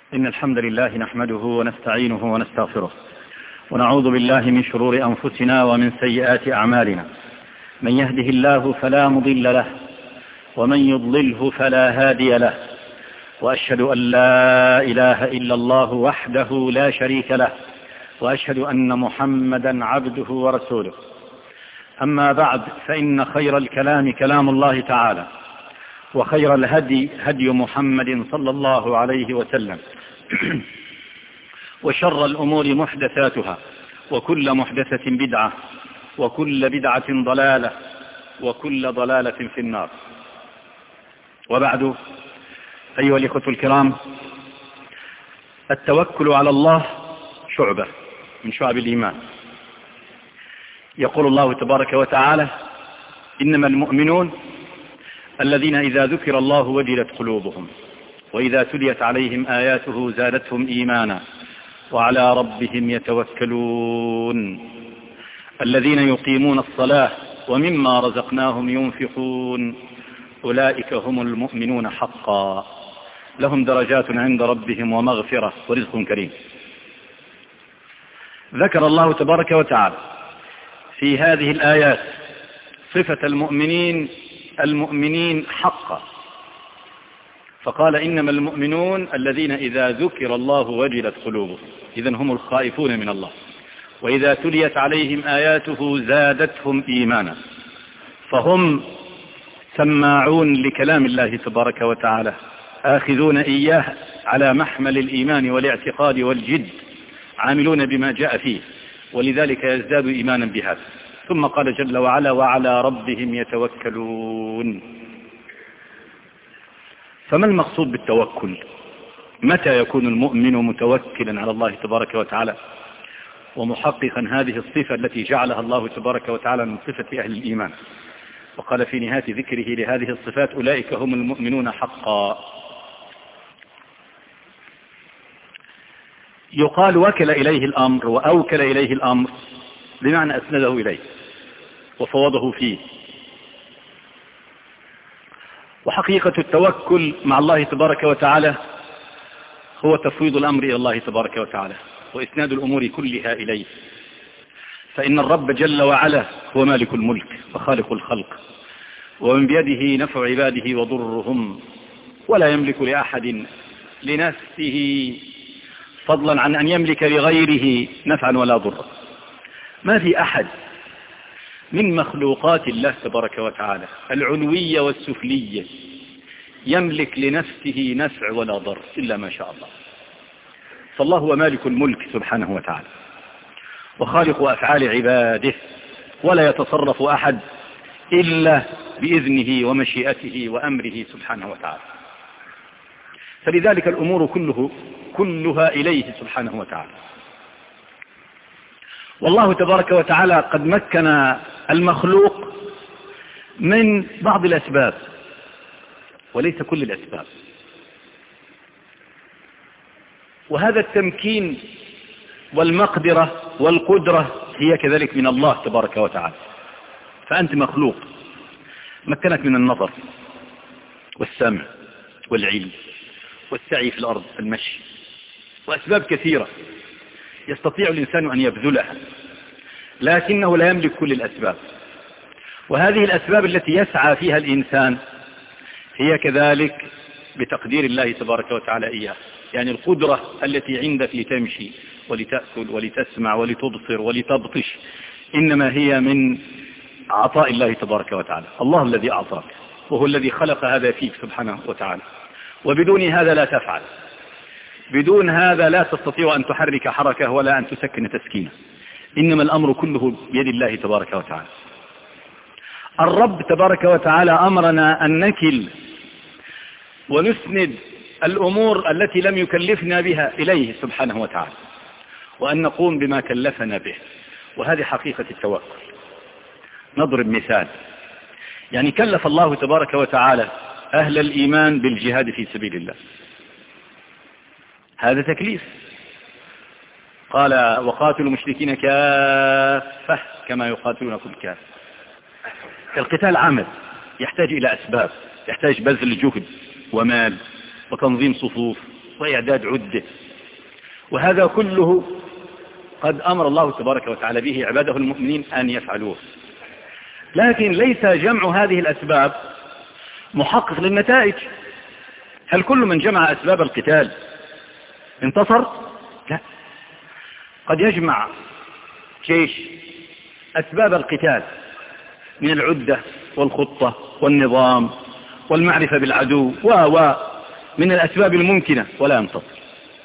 إن الحمد لله نحمده ونستعينه ونستغفره ونعوذ بالله من شرور أنفسنا ومن سيئات أعمالنا. من يهده الله فلا مضل له ومن يضلله فلا هادي له، وأشهد أن لا إله إلا الله وحده لا شريك له، وأشهد أن محمدا عبده ورسوله. أما بعد، فإن خير الكلام كلام الله تعالى، وخير الهدي هدي محمد صلى الله عليه وسلم، وشر الأمور محدثاتها، وكل محدثة بدعة، وكل بدعة ضلالة، وكل ضلالة في النار. وبعد، أيها الإخوة الكرام، التوكل على الله شعبة من شعب الإيمان. يقول الله تبارك وتعالى: إنما المؤمنون الذين إذا ذكر الله وجلت قلوبهم وإذا تليت عليهم آياته زادتهم إيمانا وعلى ربهم يتوكلون الذين يقيمون الصلاة ومما رزقناهم ينفقون أولئك هم المؤمنون حقا لهم درجات عند ربهم ومغفرة ورزق كريم. ذكر الله تبارك وتعالى في هذه الآيات صفة المؤمنين حقا، فقال: إنما المؤمنون الذين إذا ذكر الله وجلت قلوبهم، إذن هم الخائفون من الله، وإذا تليت عليهم آياته زادتهم إيمانا، فهم سماعون لكلام الله تبارك وتعالى، آخذون إياه على محمل الإيمان والاعتقاد والجد، عاملون بما جاء فيه، ولذلك يزداد إيمانا بهذا. ثم قال جل وعلا: وعلى ربهم يتوكلون. فما المقصود بالتوكل؟ متى يكون المؤمن متوكلا على الله تبارك وتعالى ومحققا هذه الصفة التي جعلها الله تبارك وتعالى من صفة أهل الإيمان؟ وقال في نهاية ذكره لهذه الصفات: أولئك هم المؤمنون حقا. يقال وكل إليه الأمر وأوكل إليه الأمر بمعنى أسنده إليه وفوضه فيه. وحقيقة التوكل مع الله تبارك وتعالى هو تفويض الأمر إلى الله تبارك وتعالى وإسناد الأمور كلها إليه، فإن الرب جل وعلا هو مالك الملك وخالق الخلق، ومن بيده نفع عباده وضرهم، ولا يملك لأحد لنفسه فضلا عن أن يملك لغيره نفعا ولا ضرا. ما في أحد من مخلوقات الله تبارك وتعالى العلوية والسفلية يملك لنفسه نفع ولا ضر إلا ما شاء الله. فالله هو مالك الملك سبحانه وتعالى وخالق أفعال عباده، ولا يتصرف أحد إلا بإذنه ومشيئته وأمره سبحانه وتعالى. فلذلك الأمور كلها إليه سبحانه وتعالى. والله تبارك وتعالى قد مكن المخلوق من بعض الأسباب وليس كل الأسباب، وهذا التمكين والمقدرة والقدرة هي كذلك من الله تبارك وتعالى. فأنت مخلوق مكنك من النظر والسمع والعلم والسعي في الأرض، المشي، وأسباب كثيرة يستطيع الإنسان أن يبذلها، لكنه لا يملك كل الأسباب. وهذه الأسباب التي يسعى فيها الإنسان هي كذلك بتقدير الله تبارك وتعالى إياه. يعني القدرة التي عندك لتمشي ولتأكل ولتسمع ولتبصر ولتبطش إنما هي من عطاء الله تبارك وتعالى. الله الذي أعطاك، وهو الذي خلق هذا فيك سبحانه وتعالى، وبدون هذا لا تفعل، بدون هذا لا تستطيع أن تحرك حركة ولا أن تسكن تسكينة. إنما الأمر كله بيد الله تبارك وتعالى. الرب تبارك وتعالى أمرنا أن نكل ونسند الأمور التي لم يكلفنا بها إليه سبحانه وتعالى، وأن نقوم بما كلفنا به، وهذه حقيقة التوكل. نضرب مثال. يعني كلف الله تبارك وتعالى أهل الإيمان بالجهاد في سبيل الله، هذا تكليف. قال: وقاتلوا المشركين كافة كما يقاتلونكم كافة. القتال عمل يحتاج إلى أسباب، يحتاج بذل جهد ومال وتنظيم صفوف وإعداد عدة، وهذا كله قد أمر الله تبارك وتعالى به عباده المؤمنين أن يفعلوه. لكن ليس جمع هذه الأسباب محقق للنتائج. هل كل من جمع أسباب القتال انتصر؟ لا. قد يجمع جيش أسباب القتال من العدة والخطة والنظام والمعرفة بالعدو من الأسباب الممكنة ولا ينتصر،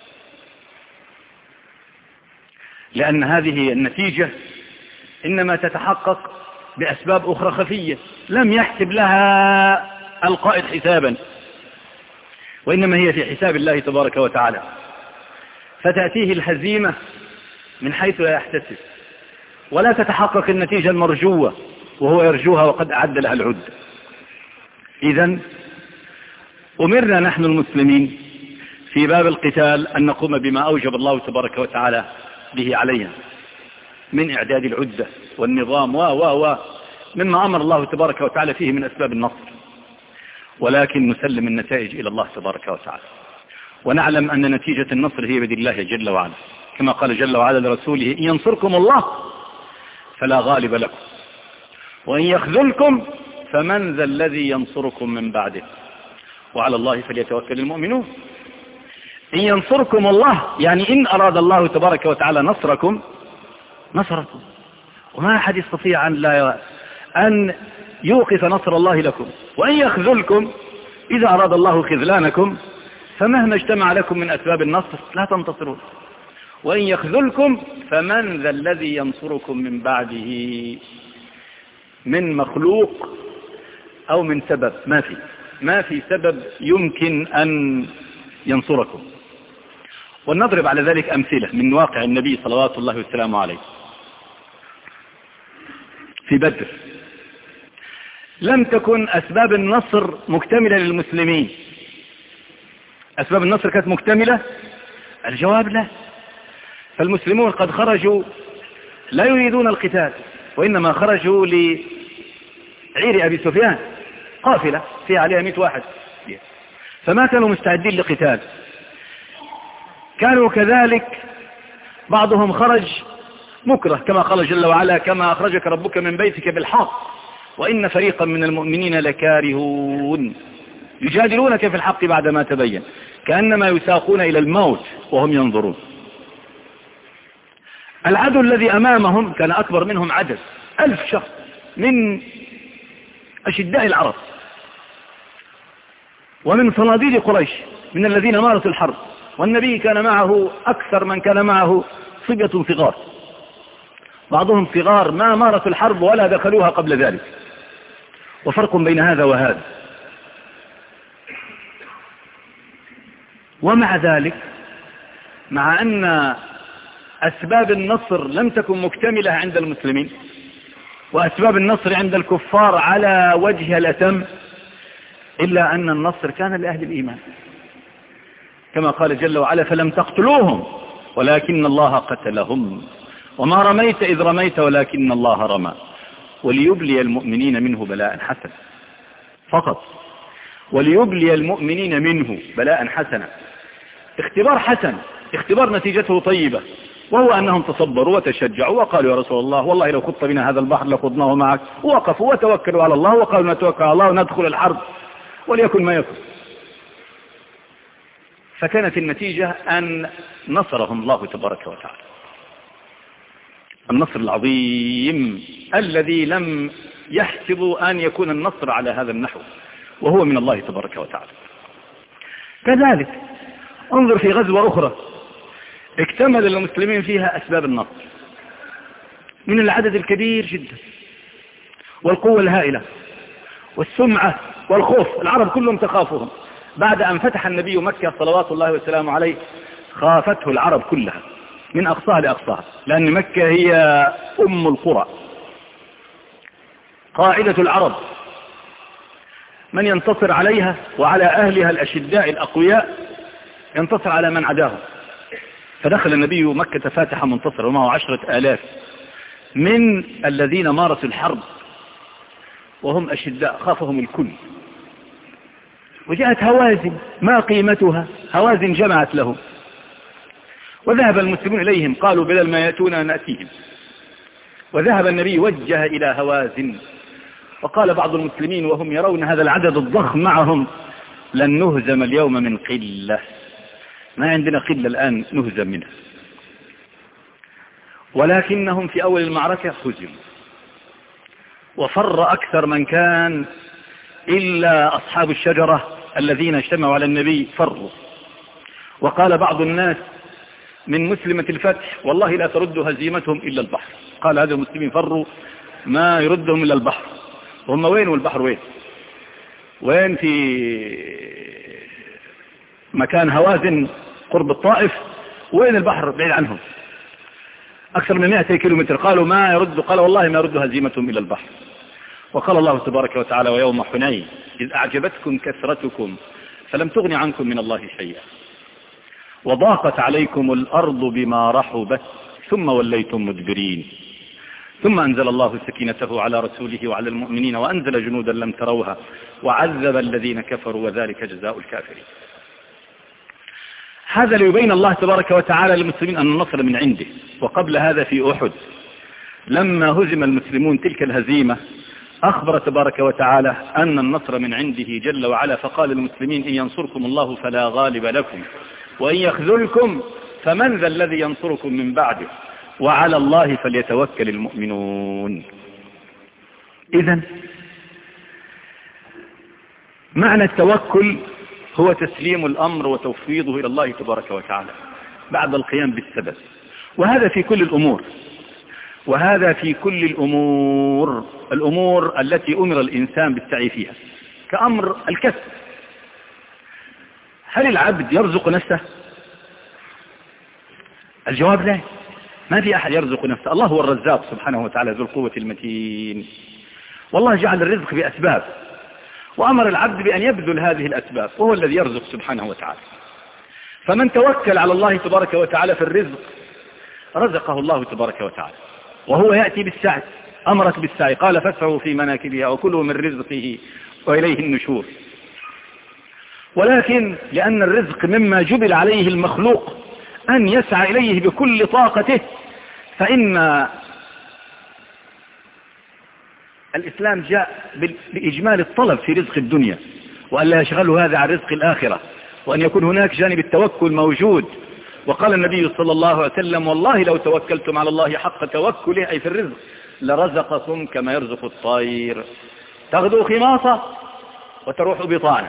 لأن هذه النتيجة إنما تتحقق بأسباب أخرى خفية لم يحسب لها القائد حسابا، وإنما هي في حساب الله تبارك وتعالى، فتأتيه الهزيمة من حيث لا يحتسب، ولا تتحقق النتيجة المرجوة وهو يرجوها وقد أعد لها العدة. إذن أمرنا نحن المسلمين في باب القتال أن نقوم بما أوجب الله تبارك وتعالى به علينا من إعداد العدة والنظام مما أمر الله تبارك وتعالى فيه من أسباب النصر، ولكن نسلم النتائج إلى الله تبارك وتعالى، ونعلم أن نتيجة النصر هي بيد الله جل وعلا، كما قال جل وعلا لرسوله: إن ينصركم الله فلا غالب لكم وإن يخذلكم فمن ذا الذي ينصركم من بعده وعلى الله فليتوكل المؤمنون. إن ينصركم الله يعني إن أراد الله تبارك وتعالى نصركم نصركم، وما أحد يستطيع أن يوقف نصر الله لكم. وإن يخذلكم إذا أراد الله خذلانكم فمهما اجتمع لكم من أسباب النصر لا تنتصرون. وإن يخذلكم فمن ذا الذي ينصركم من بعده، من مخلوق أو من سبب، ما في سبب يمكن أن ينصركم. ونضرب على ذلك أمثلة من واقع النبي صلوات الله وسلامه عليه. في بدر لم تكن أسباب النصر مكتملة للمسلمين. أسباب النصر كانت مكتملة؟ الجواب لا. فالمسلمون قد خرجوا لا يريدون القتال، وإنما خرجوا لعير أبي سفيان، قافلة فيها عليها 100 واحد، فما كانوا مستعدين لقتال. كانوا كذلك بعضهم خرج مكره، كما قال جل وعلا: كما أخرجك ربك من بيتك بالحق وإن فريقا من المؤمنين لكارهون يجادلونك في الحق بعدما تبين كأنما يساقون إلى الموت وهم ينظرون. العدو الذي أمامهم كان أكبر منهم عدد، 1000 شخص من أشداء العرب ومن صناديد قريش من الذين مارسوا الحرب، والنبي كان معه أكثر من كان معه صبية صغار، بعضهم صغار ما مارسوا الحرب ولا دخلوها قبل ذلك، وفرق بين هذا وهذا. ومع ذلك، مع أن أسباب النصر لم تكن مكتملة عند المسلمين وأسباب النصر عند الكفار على وجه الأتم، إلا أن النصر كان لأهل الإيمان، كما قال جل وعلا: فلم تقتلوهم ولكن الله قتلهم وما رميت إذ رميت ولكن الله رمى وليبلي المؤمنين منه بلاء حسنا. فقط وليبلي المؤمنين منه بلاء حسنا، اختبار حسن، اختبار نتيجته طيبة، وهو أنهم تصبروا وتشجعوا وقالوا: يا رسول الله والله لو خضت بنا هذا البحر لخضناه معك، ووقفوا وتوكلوا على الله وقالوا: نتوكل على الله وندخل الحرب وليكن ما يكن. فكانت النتيجة أن نصرهم الله تبارك وتعالى، النصر العظيم الذي لم يحسبوا أن يكون النصر على هذا النحو، وهو من الله تبارك وتعالى. كذلك انظر في غزوة أخرى اكتمل المسلمين فيها أسباب النصر من العدد الكبير جدا والقوة الهائلة والسمعة والخوف، العرب كلهم تخافهم. بعد أن فتح النبي مكة صلوات الله وسلامه عليه خافته العرب كلها من أقصاها لأقصاها، لأن مكة هي أم القرى، قاعدة العرب، من ينتصر عليها وعلى أهلها الأشداء الأقوياء ينتصر على من عداهم. فدخل النبي مكة فاتحا منتصر ومعه 10,000 من الذين مارسوا الحرب وهم أشداء، خافهم الكل. وجاءت هوازن ما قيمتها؟ هوازن جمعت له، وذهب المسلمون إليهم قالوا بدل ما يأتونا نأتيهم. وذهب النبي وجه إلى هوازن، وقال بعض المسلمين وهم يرون هذا العدد الضخم معهم: لن نهزم اليوم من قلة، ما عندنا قلة الآن نهزم منها. ولكنهم في أول المعركة هزموا، وفر أكثر من كان إلا أصحاب الشجرة الذين اجتمعوا على النبي فروا. وقال بعض الناس من مسلمة الفتح: والله لا ترد هزيمتهم إلا البحر. قال هذا المسلمين فروا ما يردهم إلا البحر. هم وين والبحر وين؟ وين؟ في مكان هوازن قرب الطائف، وين البحر بعيد عنهم أكثر من 200 كيلومتر. قالوا ما يرد، قال والله ما يرد هزيمتهم إلا البحر. وقال الله تبارك وتعالى: ويوم حنين إذ أعجبتكم كثرتكم فلم تغن عنكم من الله شيئا وضاقت عليكم الأرض بما رحبت ثم وليتم مدبرين ثم أنزل الله سكينته على رسوله وعلى المؤمنين وأنزل جنودا لم تروها وعذب الذين كفروا وذلك جزاء الكافرين. هذا ليبين الله تبارك وتعالى للمسلمين أن النصر من عنده. وقبل هذا في أحد لما هزم المسلمون تلك الهزيمة أخبر تبارك وتعالى أن النصر من عنده جل وعلا، فقال للمسلمين: إن ينصركم الله فلا غالب لكم وإن يخذلكم فمن ذا الذي ينصركم من بعده وعلى الله فليتوكل المؤمنون. إذن معنى التوكل هو تسليم الأمر وتفويضه إلى الله تبارك وتعالى بعد القيام بالسبب. وهذا في كل الأمور، وهذا في كل الأمور التي أمر الإنسان بالسعي فيها، كأمر الكسب. هل العبد يرزق نفسه؟ الجواب لا، ما في أحد يرزق نفسه. الله هو الرزاق سبحانه وتعالى ذو القوة المتين. والله جعل الرزق بأسباب، وأمر العبد بأن يبذل هذه الأسباب، وهو الذي يرزق سبحانه وتعالى. فمن توكل على الله تبارك وتعالى في الرزق رزقه الله تبارك وتعالى، وهو يأتي بالسعي، أمرك بالسعي، قال: فاسعوا في مناكبها وكلوا من رزقه وإليه النشور. ولكن لأن الرزق مما جبل عليه المخلوق أن يسعى إليه بكل طاقته، فإن الإسلام جاء بإجمال الطلب في رزق الدنيا، وأن لا يشغله هذا عن رزق الآخرة، وأن يكون هناك جانب التوكل موجود. وقال النبي صلى الله عليه وسلم: والله لو توكلتم على الله حق توكله، أي في الرزق، لرزقكم كما يرزق الطير تغدو خماصة وتروح بطانة.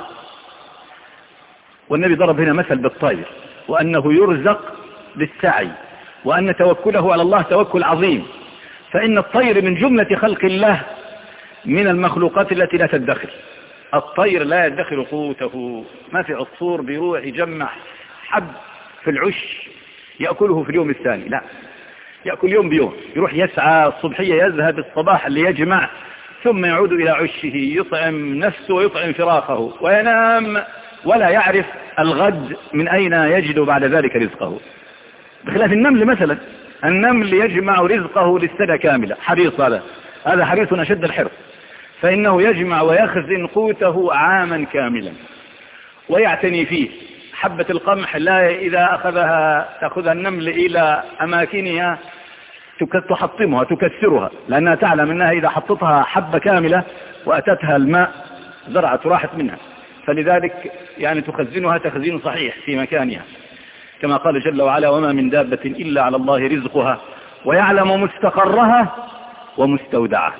والنبي ضرب هنا مثل بالطير، وأنه يرزق بالسعي، وأن توكله على الله توكل عظيم. فإن الطير من جملة خلق الله من المخلوقات التي لا تدخر. الطير لا يدخر قوته، ما في عصفور بيروح يجمع حب في العش يأكله في اليوم الثاني، لا، يأكل يوم بيوم، يروح يسعى الصبحية، يذهب الصباح اللي يجمع، ثم يعود إلى عشه يطعم نفسه ويطعم فراخه وينام، ولا يعرف الغد من أين يجد بعد ذلك رزقه. بخلاف النمل مثلا، النمل يجمع رزقه للسنة كاملة، حريص، هذا حريص أشد الحرص، فإنه يجمع ويخزن قوته عاما كاملا ويعتني فيه. حبة القمح لا إذا تأخذها النمل إلى أماكنها تحطمها تكسرها، لأنها تعلم أنها إذا حطتها حبة كاملة وأتتها الماء زرعت راحت منها، فلذلك يعني تخزنها تخزين صحيح في مكانها، كما قال جل وعلا: وما من دابة إلا على الله رزقها ويعلم مستقرها ومستودعها.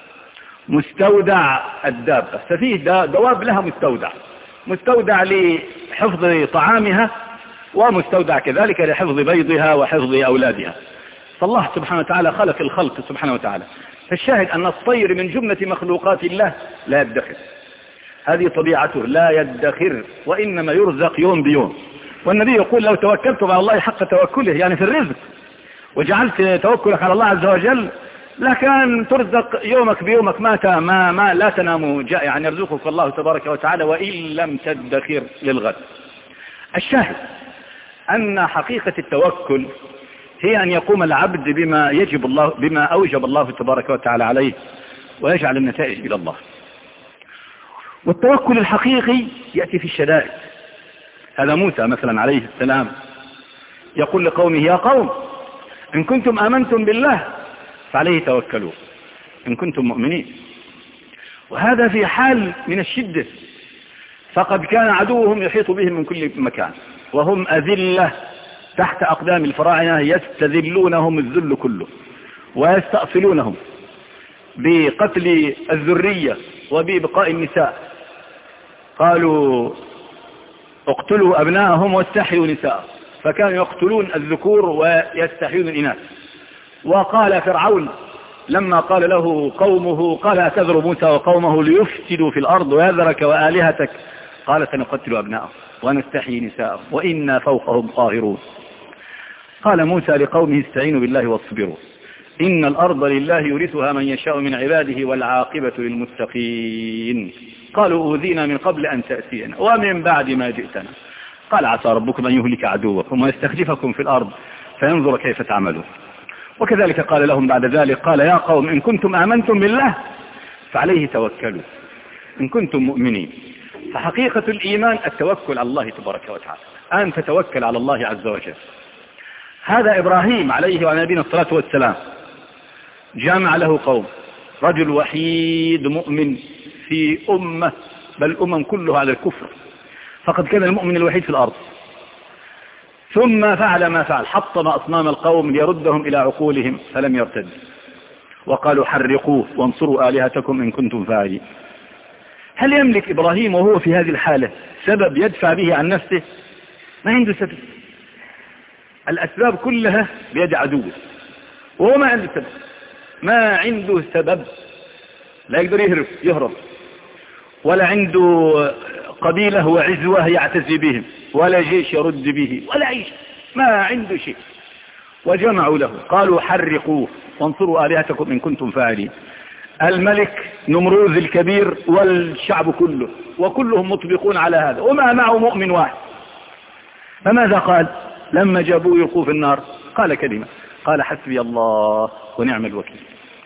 مستودع الدابة، ففيه دواب لها مستودع لحفظ طعامها، ومستودع كذلك لحفظ بيضها وحفظ أولادها. فالله سبحانه وتعالى خلق الخلق سبحانه وتعالى. فالشاهد أن الطير من جملة مخلوقات الله لا يدخر، هذه طبيعته، لا يدخر، وإنما يرزق يوم بيوم. والنبي يقول: لو توكلتم على الله حق توكله، يعني في الرزق، وجعلت توكلك على الله عز وجل، لكان ترزق يومك بيومك، ما لا تنام جائعا، يعني يرزقك الله تبارك وتعالى وإن لم تدخر للغد. الشاهد أن حقيقة التوكل هي أن يقوم العبد بما أوجب الله تبارك وتعالى عليه، ويجعل النتائج إلى الله. والتوكل الحقيقي يأتي في الشدائد. هذا موسى مثلا عليه السلام يقول لقومه: يا قوم إن كنتم آمنتم بالله فعليه توكلوا إن كنتم مؤمنين. وهذا في حال من الشدة، فقد كان عدوهم يحيط بهم من كل مكان، وهم أذلة تحت أقدام الفراعنة يستذلونهم الذل كله ويستأصلونهم بقتل الذرية وببقاء النساء. قالوا: اقتلوا أبناءهم واستحيوا نساءهم، فكانوا يقتلون الذكور ويستحيون الإناث. وقال فرعون لما قال له قومه: قال أتذر موسى وقومه ليفسدوا في الأرض ويذرك وآلهتك، قال: سنقتل أبناءهم ونستحيي نساءهم وإنا فوقهم قاهرون. قال موسى لقومه: استعينوا بالله واصبروا إن الأرض لله يورثها من يشاء من عباده والعاقبة للمتقين. قالوا: أوذينا من قبل أن تأتينا ومن بعد ما جئتنا. قال: عسى ربكم أن يهلك عدوكم ويستخلفكم في الأرض فينظر كيف تعملون. وكذلك قال لهم بعد ذلك: قال: يا قوم إن كنتم آمنتم بالله فعليه توكلوا إن كنتم مؤمنين. فحقيقة الإيمان التوكل على الله تبارك وتعالى، أن تتوكل على الله عز وجل. هذا إبراهيم عليه وعلى نبينا الصلاة والسلام جامع له قوم، رجل وحيد مؤمن في أمة، بل أمم كلها على الكفر، فقد كان المؤمن الوحيد في الأرض. ثم فعل ما فعل، حطم أصنام القوم ليردهم إلى عقولهم فلم يرتد، وقالوا: حرقوه وانصروا آلهتكم إن كنتم فاعلين. هل يملك إبراهيم وهو في هذه الحالة سبب يدفع به عن نفسه؟ ما عنده سبب، الأسباب كلها بيد عدوه، وهو ما عنده سبب، ما عنده سبب، لا يقدر يهرب، ولا عنده قبيلة وعزوة يعتزي بهم، ولا جيش يرد به، ولا عيش، ما عنده شيء. وجمعوا له قالوا: حرقوه وانصروا آلهتكم إن كنتم فاعلين. الملك نمروذ الكبير والشعب كله، وكلهم مطبقون على هذا، وما معه مؤمن واحد. فماذا قال لما جابوه يلقوه في النار؟ قال كلمة، قال: حسبي الله ونعم الوكيل.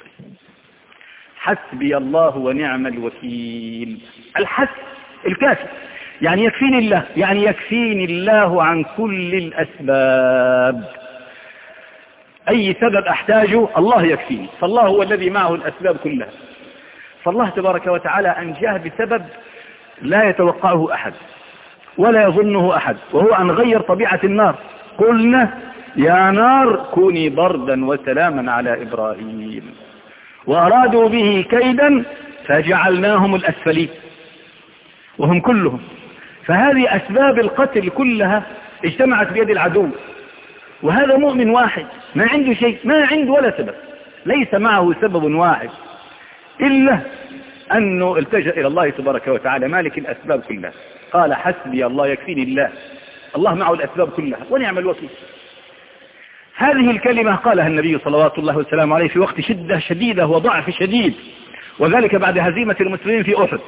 حسبي الله ونعم الوكيل، الحسب الكافي، يعني يكفيني الله، يعني يكفيني الله عن كل الأسباب. أي سبب أحتاجه الله يكفيني، فالله هو الذي معه الأسباب كلها. فالله تبارك وتعالى أنجاه بسبب لا يتوقعه أحد ولا يظنه أحد، وهو أن غير طبيعة النار. قلنا: يا نار كوني بردا وسلاما على إبراهيم، وأرادوا به كيدا فجعلناهم الأسفلين، وهم كلهم. فهذه أسباب القتل كلها اجتمعت بيد العدو، وهذا مؤمن واحد ما عنده شيء، ما عنده ولا سبب، ليس معه سبب واحد إلا أنه التجأ إلى الله تبارك وتعالى مالك الأسباب كلها. قال: حسبي الله يكفيني الله، الله معه الأسباب كلها ونعم الوكيل. هذه الكلمة قالها النبي صلوات الله وسلامه عليه في وقت شدة شديدة وضعف شديد، وذلك بعد هزيمة المسلمين في أحد.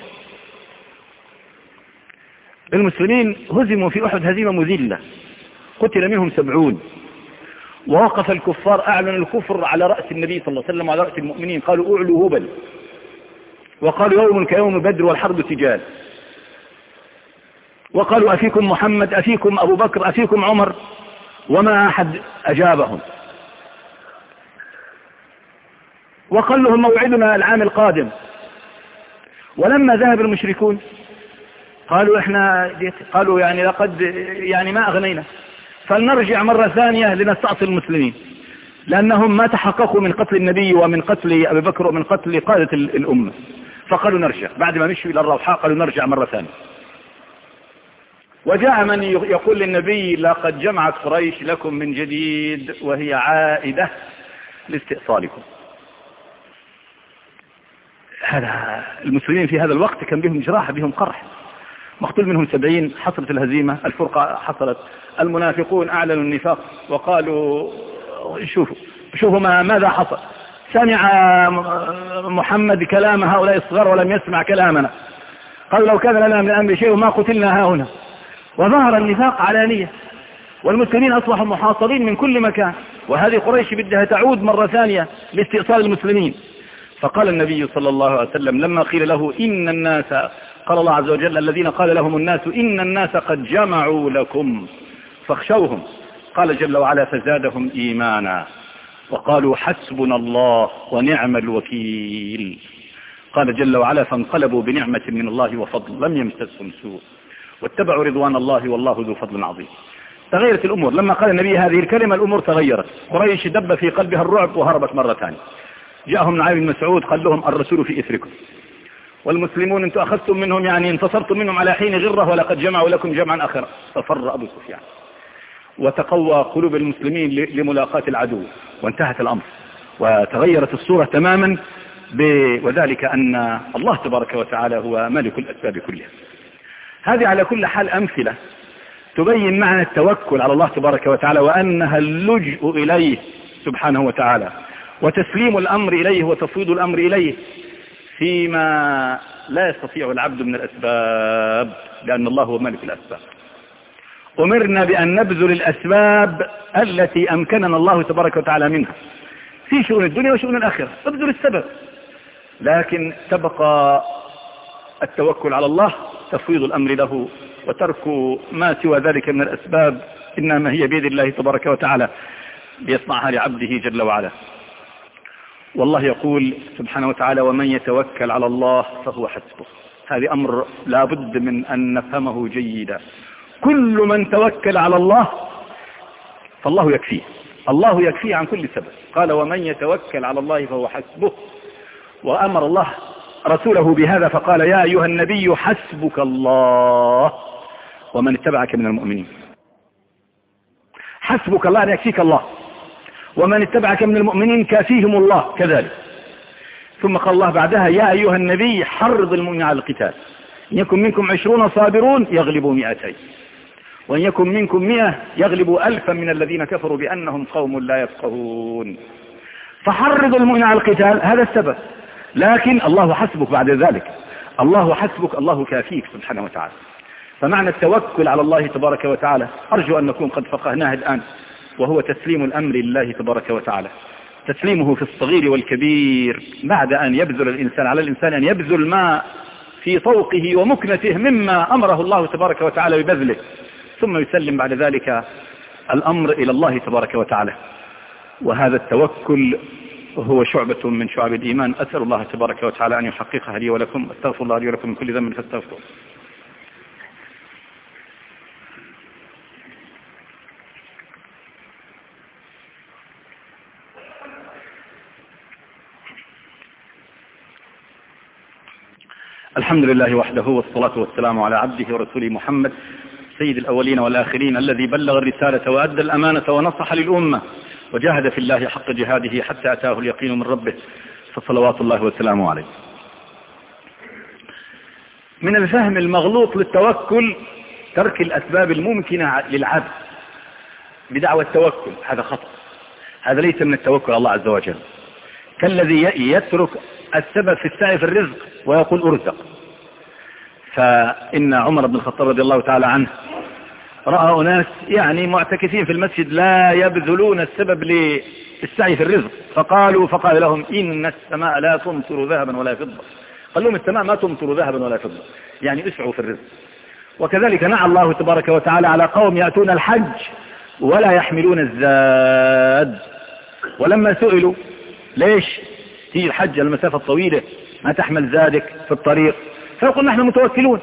المسلمين هزموا في أحد هزيمة مذلة، قتل منهم 70، ووقف الكفار أعلن الكفر على رأس النبي صلى الله عليه وسلم وعلى رأس المؤمنين، قالوا: أعلوا هبل، وقالوا: يوم كيوم بدر والحرب سجال، وقالوا: أفيكم محمد، أفيكم أبو بكر، أفيكم عمر، وما أحد أجابهم. وقال لهم: موعدنا العام القادم. ولما ذهب المشركون قالوا يعني لقد ما أغنينا، فلنرجع مرة ثانية لنستأصل المسلمين، لأنهم ما تحققوا من قتل النبي ومن قتل أبي بكر ومن قتل قادة الأمة. فقالوا نرجع، بعد ما مشوا إلى الروحاء قالوا نرجع مرة ثانية. وجاء من يقول للنبي: لقد جمعت قريش لكم من جديد وهي عائدة لاستئصالكم. هذا المسلمين في هذا الوقت كان بهم جراح، بهم قرح، مقتول منهم 70، حصلت الهزيمة، الفرقة حصلت، المنافقون أعلنوا النفاق وقالوا: شوفوا ماذا حصل، سمع محمد كلام هؤلاء الصغار ولم يسمع كلامنا، قالوا: لو كان لنا من الأمر شيء ما قتلنا هاهنا. وظهر النفاق علانية، والمسلمين أصبحوا محاصرين من كل مكان، وهذه قريش بدها تعود مرة ثانية لاستئصال المسلمين. فقال النبي صلى الله عليه وسلم لما قيل له إن الناس، قال الله عز وجل الذين قال لهم الناس إن الناس قد جمعوا لكم فاخشوهم، قال جل وعلا فزادهم إيمانا وقالوا حسبنا الله ونعم الوكيل. قال جل وعلا فانقلبوا بنعمة من الله وفضل لم يمسسهم سوء واتبعوا رضوان الله والله ذو فضل عظيم. تغيرت الأمور لما قال النبي هذه الكلمة، الأمور تغيرت. قريش دب في قلبها الرعب وهربت مرة ثانية. جاءهم نعيم بن مسعود قال لهم الرسول في إثركم، والمسلمون انتم أخذتم منهم يعني انتصرتم منهم على حين غرة ولقد جمعوا لكم جمعا آخر. ففر أبو سفيان وتقوى قلوب المسلمين لملاقاة العدو، وانتهت الأمر وتغيرت الصورة تماما، وذلك أن الله تبارك وتعالى هو مالك الأسباب كلها. هذه على كل حال أمثلة تبين معنى التوكل على الله تبارك وتعالى، وأنها اللجوء إليه سبحانه وتعالى وتسليم الأمر إليه وتفويض الأمر إليه فيما لا يستطيع العبد من الأسباب، لأن الله هو مالك الأسباب. أمرنا بأن نبذل الأسباب التي أمكننا الله تبارك وتعالى منها في شؤون الدنيا وشؤون الآخرة، ابذل السبب، لكن تبقى التوكل على الله، تفويض الأمر له وترك ما سوى ذلك من الأسباب، إنما هي بيد الله تبارك وتعالى ليصنعها لعبده جل وعلا. والله يقول سبحانه وتعالى ومن يتوكل على الله فهو حسبه. هذا أمر لا بد من أن نفهمه جيدا. كل من توكل على الله فالله يكفيه، الله يكفيه عن كل سبب. قال ومن يتوكل على الله فهو حسبه، وأمر الله رسوله بهذا فقال يا أيها النبي حسبك الله ومن اتبعك من المؤمنين. حسبك الله أن يكفيك الله، ومن اتبعك من المؤمنين كافيهم الله كذلك. ثم قال الله بعدها يا أيها النبي حرض المؤمنين على القتال، إن يكن منكم 20 صابرون يغلبوا 200، وإن يكن منكم 100 يغلبوا 1000 من الذين كفروا بأنهم قوم لا يفقهون. فحرض المؤمنين على القتال، هذا السبب، لكن الله حسبك بعد ذلك، الله حسبك، الله كافيك سبحانه وتعالى. فمعنى التوكل على الله تبارك وتعالى أرجو أن نكون قد فقهناه الآن، وهو تسليم الأمر لله تبارك وتعالى، تسليمه في الصغير والكبير، بعد أن يبذل الإنسان على الإنسان أن يبذل ما في طوقه ومكنته مما أمره الله تبارك وتعالى ببذله، ثم يسلم بعد ذلك الأمر إلى الله تبارك وتعالى. وهذا التوكل هو شعبة من شعب الإيمان. أسأل الله تبارك وتعالى أن يحققها لي ولكم. أستغفر الله لي ولكم من كل ذنب فاستغفروه. الحمد لله وحده، والصلاة والسلام على عبده ورسوله محمد سيد الأولين والآخرين، الذي بلغ الرسالة وأدى الأمانة ونصح للأمة وجاهد في الله حق جهاده حتى أتاه اليقين من ربه، فصلوات الله وسلامه عليه. من الفهم المغلوط للتوكل ترك الأسباب الممكنة للعبد بدعوى التوكل، هذا خطأ، هذا ليس من التوكل على الله عز وجل، كالذي يترك السبب في السعي في الرزق ويقول أرزق. فإن عمر بن الخطاب رضي الله تعالى عنه رأى أناس يعني معتكفين في المسجد لا يبذلون السبب للسعي في الرزق، فقال لهم إن السماء لا تمطر ذهبا ولا فضة. قال لهم السماء ما تمطر ذهبا ولا فضة، يعني اسعوا في الرزق. وكذلك نعى الله تبارك وتعالى على قوم يأتون الحج ولا يحملون الزاد، ولما سئلوا ليش تيجي الحج المسافة الطويلة ما تحمل زادك في الطريق، فيقول نحن متوكلون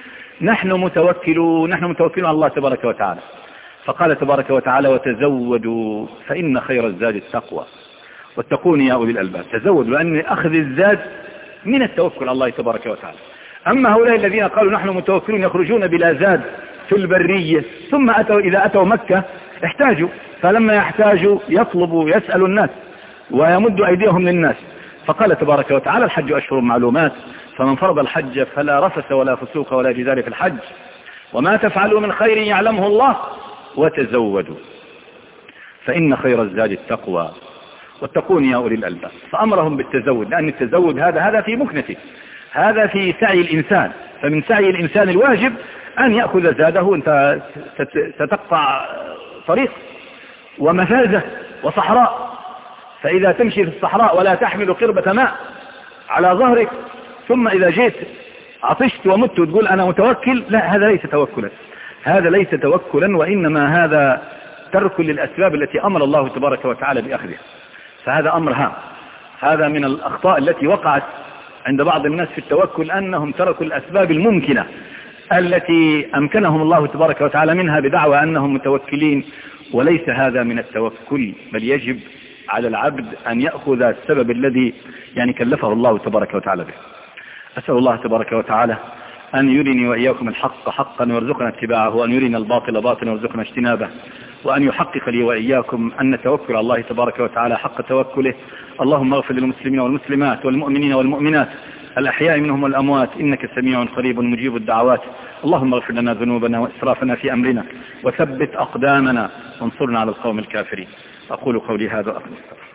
على الله تبارك وتعالى. فقال تبارك وتعالى وتزودوا فإن خير الزاد التقوى واتقون يا أولي الألباب. تزودوا، لأن أخذ الزاد من التوكل على الله تبارك وتعالى. أما هؤلاء الذين قالوا نحن متوكلون يخرجون بلا زاد في البرية، ثم إذا أتوا مكة احتاجوا، فلما يحتاجوا يطلبوا يسألوا الناس ويمدوا أيديهم للناس. فقال تبارك وتعالى الحج أشهر معلومات، فمن فرض الحج فلا رفث ولا فسوق ولا جدال في الحج، وما تفعلوا من خير يعلمه الله، وتزودوا فإن خير الزاد التقوى واتقون يا أولي الألباب. فأمرهم بالتزود، لأن التزود هذا في مكنته، هذا في سعي الإنسان. فمن سعي الإنسان الواجب أن يأخذ زاده. أنت ستقطع طريق ومفازة وصحراء، فإذا تمشي في الصحراء ولا تحمل قربة ماء على ظهرك، ثم إذا جيت عطشت ومت وتقول أنا متوكل، لا، هذا ليس توكلا، هذا ليس توكلا، وإنما هذا ترك للأسباب التي أمر الله تبارك وتعالى بأخذها. فهذا أمر هام. هذا من الأخطاء التي وقعت عند بعض الناس في التوكل، أنهم تركوا الأسباب الممكنة التي أمكنهم الله تبارك وتعالى منها بدعوى أنهم متوكلين، وليس هذا من التوكل، بل يجب على العبد أن يأخذ السبب الذي كلفه الله تبارك وتعالى به. أسأل الله تبارك وتعالى أن يرني وإياكم الحق حقا ويرزقنا اتباعه، وأن يرينا الباطل باطلا ويرزقنا اجتنابه، وأن يحقق لي وإياكم أن توكل الله تبارك وتعالى حق توكله. اللهم اغفر للمسلمين والمسلمات والمؤمنين والمؤمنات الأحياء منهم والأموات، إنك سميع قريب مجيب الدعوات. اللهم اغفر لنا ذنوبنا وإسرافنا في أمرنا، وثبت أقدامنا، وانصرنا على القوم الكافرين. أقول قولي هذا وأستغفر